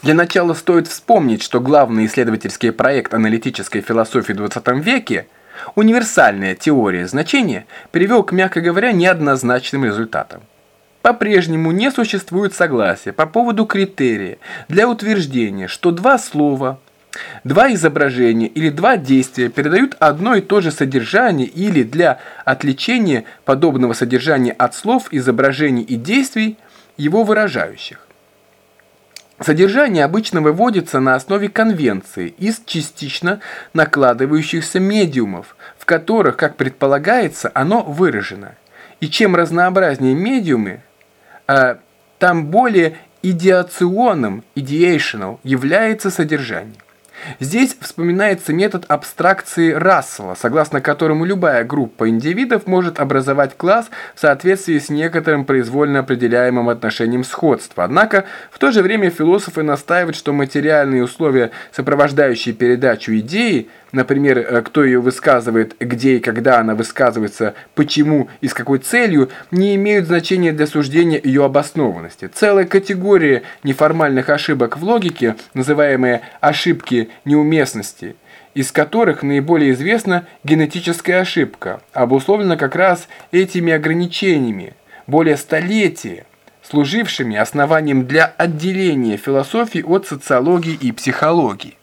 Для начала стоит вспомнить, что главный исследовательский проект аналитической философии в XX веке «Универсальная теория значения» привел к, мягко говоря, неоднозначным результатам. По-прежнему не существует согласия по поводу критерия для утверждения, что два слова, два изображения или два действия передают одно и то же содержание или для отличения подобного содержания от слов, изображений и действий, его выражающих. Содержание обычно выводится на основе конвенции из частично накладывающихся медиумов, в которых, как предполагается, оно выражено. И чем разнообразнее медиумы, там более идеационным, ideational, является содержание. Здесь вспоминается метод абстракции Рассела, согласно которому любая группа индивидов может образовать класс в соответствии с некоторым произвольно определяемым отношением сходства. Однако, в то же время философы настаивают, что материальные условия, сопровождающие передачу идеи, например, кто ее высказывает, где и когда она высказывается, почему и с какой целью, не имеют значения для суждения ее обоснованности. Целая категория неформальных ошибок в логике, называемые ошибки неуместности, из которых наиболее известна генетическая ошибка, обусловлена как раз этими ограничениями, более столетия, служившими основанием для отделения философии от социологии и психологии.